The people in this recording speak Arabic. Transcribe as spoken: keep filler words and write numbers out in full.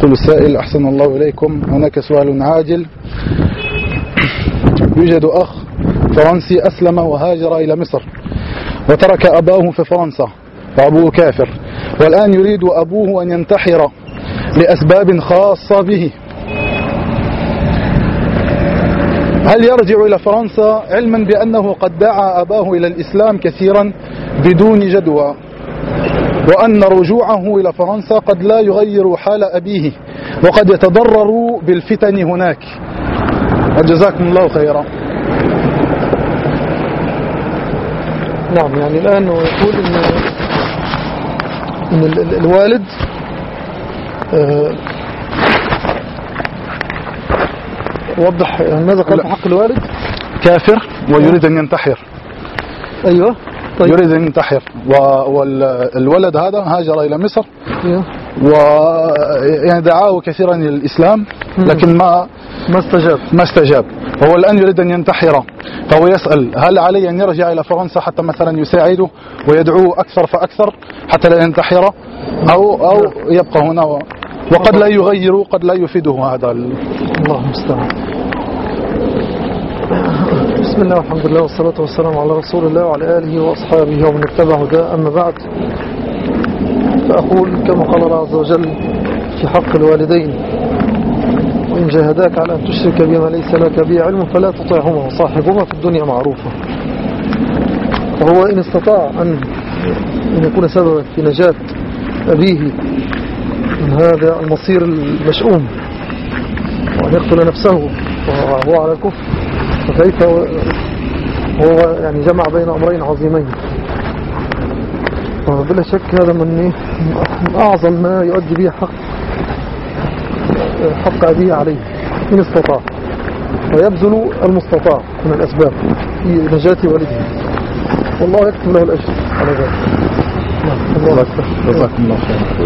يقول السائل: أحسن الله إليكم، هناك سؤال عاجل. يوجد أخ فرنسي أسلم وهاجر إلى مصر وترك أباه في فرنسا وأبوه كافر، والآن يريد أبوه أن ينتحر لأسباب خاصة به. هل يرجع إلى فرنسا علما بأنه قد دعا أباه إلى الإسلام كثيرا بدون جدوى، وأن رجوعه إلى فرنسا قد لا يغير حال أبيه وقد يتضرر بالفتن هناك؟ وجزاكم الله خيرا. نعم، يعني الآن هو يقول إن, إن ال ال الوالد آه وضح ماذا قال في حق الوالد. كافر ويريد أن ينتحر. أيوة طيب. يريد أن ينتحر، والولد هذا هاجر إلى مصر أيوة. ويعني دعاه كثيرا إلى الإسلام لكن ما ما استجاب ما استجاب هو الآن يريد أن ينتحر، فهو يسأل: هل علي أن يرجع إلى فرنسا حتى مثلا يساعده ويدعوه أكثر فأكثر حتى لا ينتحر، أو أو يبقى هنا وقد لا يغير قد لا يفيده هذا؟ الله المستعان. بسم الله والحمد لله والصلاة والسلام على رسول الله وعلى آله وأصحابه ومن اتبع هداه، أما بعد، فأقول كما قال الله عز وجل في حق الوالدين: وإن جاهداك على أن تشرك بما ليس لك به علم فلا تطعهما وصاحبهما في الدنيا معروفا. فهو إن استطاع أن يكون سببا في نجاة أبيه من هذا المصير المشؤوم وأن يقتل نفسه وهو على الكفر، فكيف هو يعني جمع بين أمرين عظيمين. وبلا شك هذا من أعظم ما يؤدي به حق حق أبيه عليه إن استطاع، ويبذل المستطاع من الأسباب في نجاة والده، والله يكتب له الأجر على ذلك. الله أكبر. جزاكم الله خير.